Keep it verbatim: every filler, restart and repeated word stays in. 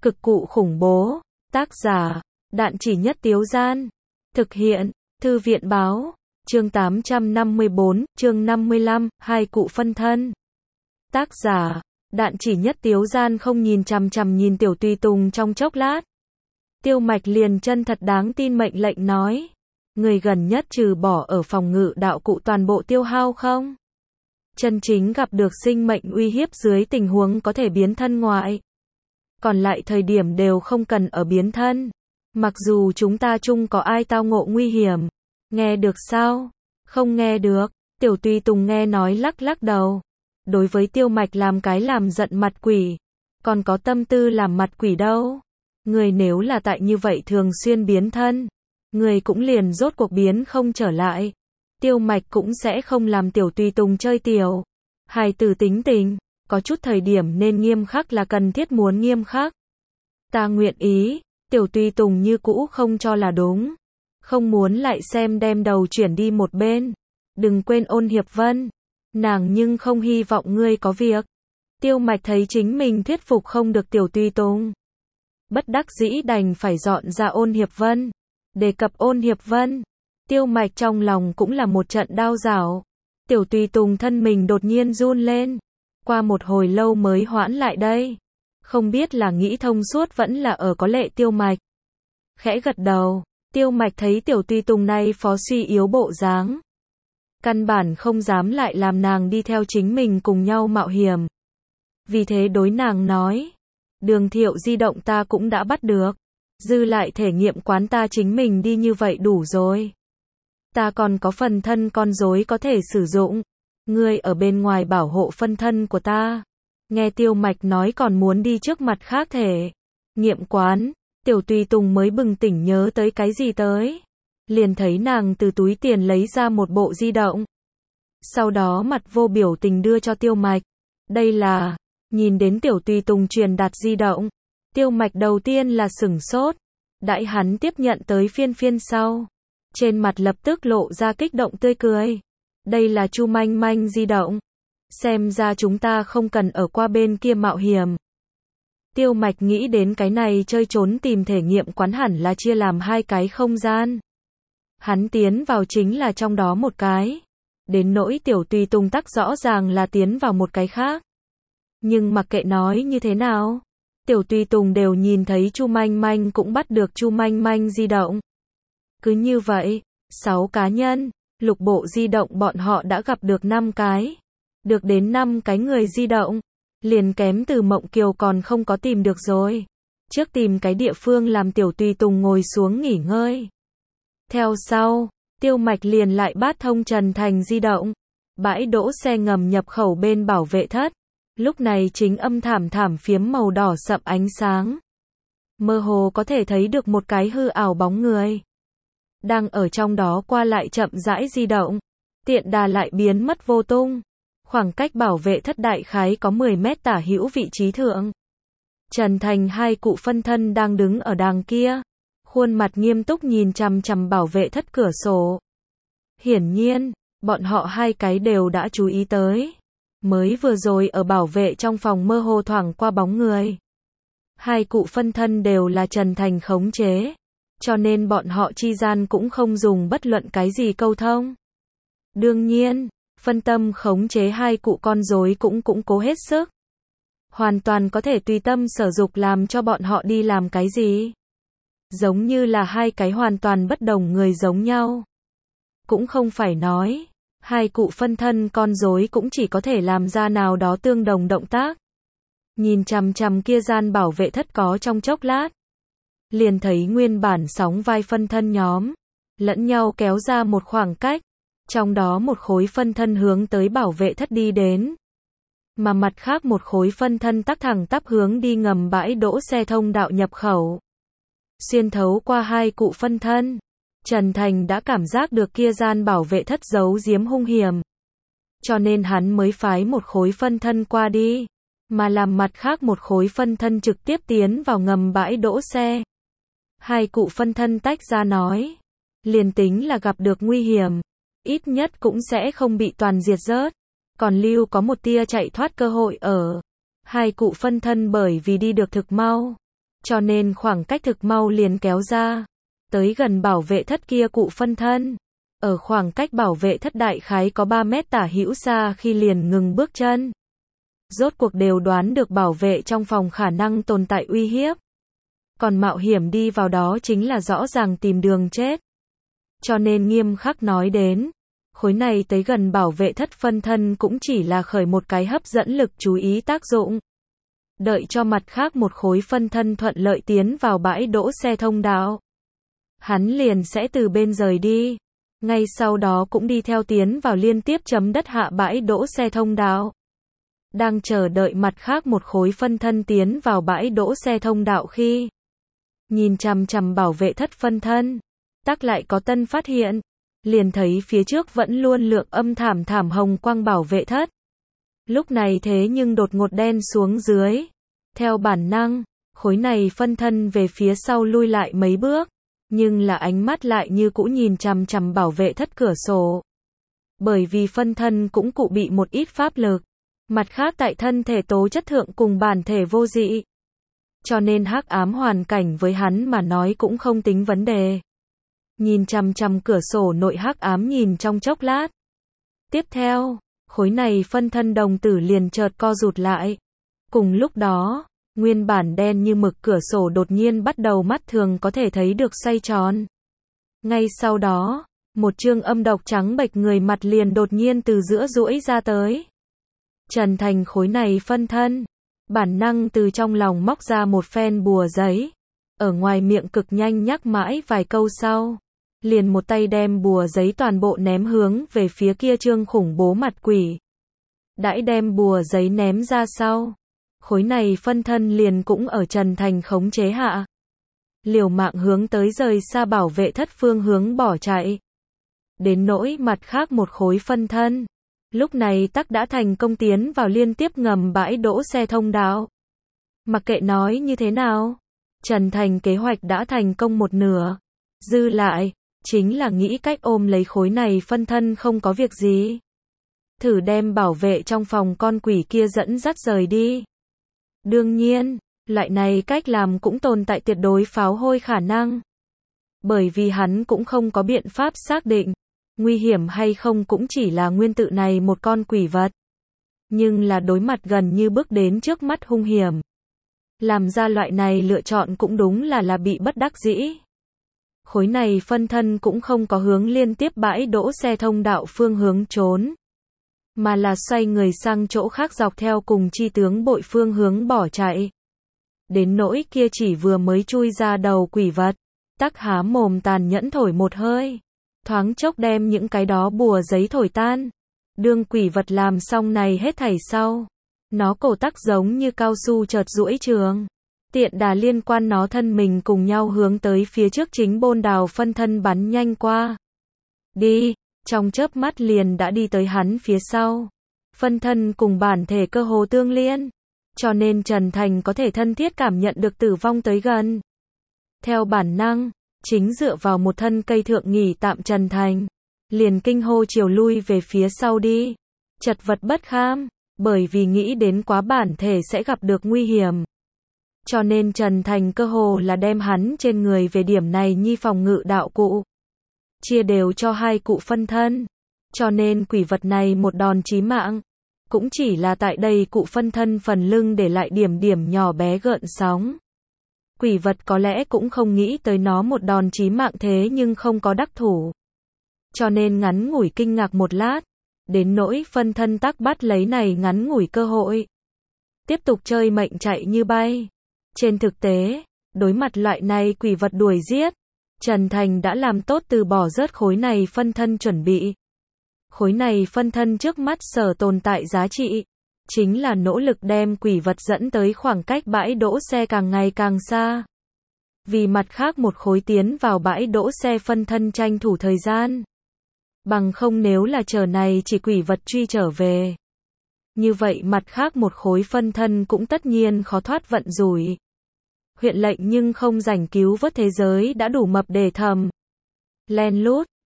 Cực cụ khủng bố. Tác giả, Đạn Chỉ Nhất Tiếu Gian. Thực hiện, Thư viện Báo. Chương tám trăm năm mươi bốn, chương năm mươi lăm, hai cụ phân thân. Tác giả, Đạn Chỉ Nhất Tiếu Gian không nhìn chằm chằm nhìn Tiểu Tùy Tùng trong chốc lát. Tiêu Mạch liền chân thật đáng tin mệnh lệnh nói. Người gần nhất trừ bỏ ở phòng ngự đạo cụ toàn bộ tiêu hao không? Chân chính gặp được sinh mệnh uy hiếp dưới tình huống có thể biến thân ngoại. Còn lại thời điểm đều không cần ở biến thân. Mặc dù chúng ta chung có ai tao ngộ nguy hiểm. Nghe được sao? Không nghe được. Tiểu Tùy Tùng nghe nói lắc lắc đầu. Đối với Tiêu Mạch làm cái làm giận mặt quỷ. Còn có tâm tư làm mặt quỷ đâu. Người nếu là tại như vậy thường xuyên biến thân. Người cũng liền rốt cuộc biến không trở lại. Tiêu Mạch cũng sẽ không làm Tiểu Tùy Tùng chơi tiểu. Hài tử tính tình. Có chút thời điểm nên nghiêm khắc là cần thiết muốn nghiêm khắc. Ta nguyện ý. Tiểu Tùy Tùng như cũ không cho là đúng. Không muốn lại xem đem đầu chuyển đi một bên. Đừng quên Ôn Hiệp Vân. Nàng nhưng không hy vọng ngươi có việc. Tiêu Mạch thấy chính mình thuyết phục không được Tiểu Tùy Tùng. Bất đắc dĩ đành phải dọn ra Ôn Hiệp Vân. Đề cập Ôn Hiệp Vân. Tiêu Mạch trong lòng cũng là một trận đau rảo. Tiểu Tùy Tùng thân mình đột nhiên run lên. Qua một hồi lâu mới hoãn lại đây. Không biết là nghĩ thông suốt vẫn là ở có lệ Tiêu Mạch. Khẽ gật đầu. Tiêu Mạch thấy Tiểu Tùy Tùng này phó suy yếu bộ dáng. Căn bản không dám lại làm nàng đi theo chính mình cùng nhau mạo hiểm. Vì thế đối nàng nói. Đường thiệu di động ta cũng đã bắt được. Dư lại thể nghiệm quán ta chính mình đi như vậy đủ rồi. Ta còn có phần thân con rối có thể sử dụng. Ngươi ở bên ngoài bảo hộ phân thân của ta. Nghe Tiêu Mạch nói còn muốn đi trước mặt khác thể nghiệm quán. Tiểu Tùy Tùng mới bừng tỉnh nhớ tới cái gì tới. Liền thấy nàng từ túi tiền lấy ra một bộ di động. Sau đó mặt vô biểu tình đưa cho Tiêu Mạch. Đây là, nhìn đến Tiểu Tùy Tùng truyền đạt di động. Tiêu Mạch đầu tiên là sửng sốt. Đãi hắn tiếp nhận tới phiên phiên sau. Trên mặt lập tức lộ ra kích động tươi cười. Đây là Chu Manh Manh di động. Xem ra chúng ta không cần ở qua bên kia mạo hiểm. Tiêu Mạch nghĩ đến cái này chơi trốn tìm thể nghiệm quán hẳn là chia làm hai cái không gian. Hắn tiến vào chính là trong đó một cái. Đến nỗi Tiểu Tùy Tùng tắc rõ ràng là tiến vào một cái khác. Nhưng mặc kệ nói như thế nào, Tiểu Tùy Tùng đều nhìn thấy Chu Manh Manh cũng bắt được Chu Manh Manh di động. Cứ như vậy, sáu cá nhân, lục bộ di động bọn họ đã gặp được năm cái. Được đến năm cái người di động. Liền kém từ Mộng Kiều còn không có tìm được rồi. Trước tìm cái địa phương làm Tiểu Tùy Tùng ngồi xuống nghỉ ngơi. Theo sau, Tiêu Mạch liền lại bát thông Trần Thành di động. Bãi đỗ xe ngầm nhập khẩu bên bảo vệ thất. Lúc này chính âm thảm thảm phiếm màu đỏ sậm ánh sáng. Mơ hồ có thể thấy được một cái hư ảo bóng người. Đang ở trong đó qua lại chậm rãi di động. Tiện đà lại biến mất vô tung. Khoảng cách bảo vệ thất đại khái có mười mét tả hữu vị trí thượng. Trần Thành hai cụ phân thân đang đứng ở đằng kia. Khuôn mặt nghiêm túc nhìn chằm chằm bảo vệ thất cửa sổ. Hiển nhiên, bọn họ hai cái đều đã chú ý tới. Mới vừa rồi ở bảo vệ trong phòng mơ hồ thoảng qua bóng người. Hai cụ phân thân đều là Trần Thành khống chế. Cho nên bọn họ chi gian cũng không dùng bất luận cái gì câu thông. Đương nhiên, phân tâm khống chế hai cụ con rối cũng cũng cố hết sức. Hoàn toàn có thể tùy tâm sở dục làm cho bọn họ đi làm cái gì. Giống như là hai cái hoàn toàn bất đồng người giống nhau. Cũng không phải nói, hai cụ phân thân con rối cũng chỉ có thể làm ra nào đó tương đồng động tác. Nhìn chằm chằm kia gian bảo vệ thất có trong chốc lát. Liền thấy nguyên bản sóng vai phân thân nhóm. Lẫn nhau kéo ra một khoảng cách. Trong đó một khối phân thân hướng tới bảo vệ thất đi đến. Mà mặt khác một khối phân thân tắc thẳng tắp hướng đi ngầm bãi đỗ xe thông đạo nhập khẩu. Xuyên thấu qua hai cụ phân thân. Trần Thành đã cảm giác được kia gian bảo vệ thất giấu giếm hung hiểm. Cho nên hắn mới phái một khối phân thân qua đi. Mà làm mặt khác một khối phân thân trực tiếp tiến vào ngầm bãi đỗ xe. Hai cụ phân thân tách ra nói. Liền tính là gặp được nguy hiểm. Ít nhất cũng sẽ không bị toàn diệt rớt. Còn lưu có một tia chạy thoát cơ hội ở. Hai cụ phân thân bởi vì đi được thực mau. cho nên khoảng cách thực mau liền kéo ra. Tới gần bảo vệ thất kia cụ phân thân. Ở khoảng cách bảo vệ thất đại khái có ba mét tả hữu xa khi liền ngừng bước chân. Rốt cuộc đều đoán được bảo vệ trong phòng khả năng tồn tại uy hiếp. Còn mạo hiểm đi vào đó chính là rõ ràng tìm đường chết. Cho nên nghiêm khắc nói đến, khối này tới gần bảo vệ thất phân thân cũng chỉ là khởi một cái hấp dẫn lực chú ý tác dụng. Đợi cho mặt khác một khối phân thân thuận lợi tiến vào bãi đỗ xe thông đạo. Hắn liền sẽ từ bên rời đi. Ngay sau đó cũng đi theo tiến vào liên tiếp chấm đất hạ bãi đỗ xe thông đạo. Đang chờ đợi mặt khác một khối phân thân tiến vào bãi đỗ xe thông đạo khi nhìn chằm chằm bảo vệ thất phân thân, tắc lại có tân phát hiện, liền thấy phía trước vẫn luôn lượng âm thảm thảm hồng quang bảo vệ thất. Lúc này thế nhưng đột ngột đen xuống dưới. Theo bản năng, khối này phân thân về phía sau lui lại mấy bước, nhưng là ánh mắt lại như cũ nhìn chằm chằm bảo vệ thất cửa sổ. Bởi vì phân thân cũng cụ bị một ít pháp lực, mặt khác tại thân thể tố chất thượng cùng bản thể vô dị. Cho nên hắc ám hoàn cảnh với hắn mà nói cũng không tính vấn đề. Nhìn chằm chằm cửa sổ nội hắc ám nhìn trong chốc lát. Tiếp theo, khối này phân thân đồng tử liền chợt co rụt lại. Cùng lúc đó, nguyên bản đen như mực cửa sổ đột nhiên bắt đầu mắt thường có thể thấy được xoay tròn. Ngay sau đó, một trương âm độc trắng bệch người mặt liền đột nhiên từ giữa duỗi ra tới. Trần Thành khối này phân thân, bản năng từ trong lòng móc ra một phen bùa giấy. Ở ngoài miệng cực nhanh nhắc mãi vài câu sau, liền một tay đem bùa giấy toàn bộ ném hướng về phía kia trương khủng bố mặt quỷ. Đãi đem bùa giấy ném ra sau, khối này phân thân liền cũng ở Trần Thành khống chế hạ. Liều mạng hướng tới rời xa bảo vệ thất phương hướng bỏ chạy. Đến nỗi mặt khác một khối phân thân, lúc này tắc đã thành công tiến vào liên tiếp ngầm bãi đỗ xe thông đạo. Mặc kệ nói như thế nào, Trần Thành kế hoạch đã thành công một nửa. Dư lại, chính là nghĩ cách ôm lấy khối này phân thân không có việc gì. Thử đem bảo vệ trong phòng con quỷ kia dẫn dắt rời đi. Đương nhiên, loại này cách làm cũng tồn tại tuyệt đối pháo hôi khả năng. Bởi vì hắn cũng không có biện pháp xác định, nguy hiểm hay không cũng chỉ là nguyên tự này một con quỷ vật. Nhưng là đối mặt gần như bước đến trước mắt hung hiểm. Làm ra loại này lựa chọn cũng đúng là là bị bất đắc dĩ. Khối này phân thân cũng không có hướng liên tiếp bãi đỗ xe thông đạo phương hướng trốn, mà là xoay người sang chỗ khác dọc theo cùng chi tướng bội phương hướng bỏ chạy. Đến nỗi kia chỉ vừa mới chui ra đầu quỷ vật, tắc há mồm tàn nhẫn thổi một hơi, thoáng chốc đem những cái đó bùa giấy thổi tan. Đương quỷ vật làm xong này hết thảy sau, nó cổ tắc giống như cao su chợt duỗi trường, tiện đà liên quan nó thân mình cùng nhau hướng tới phía trước chính bôn đào phân thân bắn nhanh qua. Đi, trong chớp mắt liền đã đi tới hắn phía sau. Phân thân cùng bản thể cơ hồ tương liên, cho nên Trần Thành có thể thân thiết cảm nhận được tử vong tới gần. Theo bản năng, chính dựa vào một thân cây thượng nghỉ tạm Trần Thành, liền kinh hô chiều lui về phía sau đi. Chật vật bất kham, bởi vì nghĩ đến quá bản thể sẽ gặp được nguy hiểm. Cho nên Trần Thành cơ hồ là đem hắn trên người về điểm này nhi phòng ngự đạo cụ. Chia đều cho hai cụ phân thân. Cho nên quỷ vật này một đòn chí mạng. Cũng chỉ là tại đây cụ phân thân phần lưng để lại điểm điểm nhỏ bé gợn sóng. Quỷ vật có lẽ cũng không nghĩ tới nó một đòn chí mạng thế nhưng không có đắc thủ. Cho nên ngắn ngủi kinh ngạc một lát. Đến nỗi phân thân tắc bắt lấy này ngắn ngủi cơ hội. Tiếp tục chơi mệnh chạy như bay. Trên thực tế, đối mặt loại này quỷ vật đuổi giết, Trần Thành đã làm tốt từ bỏ rớt khối này phân thân chuẩn bị. Khối này phân thân trước mắt sở tồn tại giá trị, chính là nỗ lực đem quỷ vật dẫn tới khoảng cách bãi đỗ xe càng ngày càng xa. Vì mặt khác một khối tiến vào bãi đỗ xe phân thân tranh thủ thời gian. Bằng không nếu là chờ này chỉ quỷ vật truy trở về. Như vậy mặt khác một khối phân thân cũng tất nhiên khó thoát vận rủi. Huyện lệnh nhưng không rảnh cứu vớt thế giới đã đủ mập để thầm. Len lút,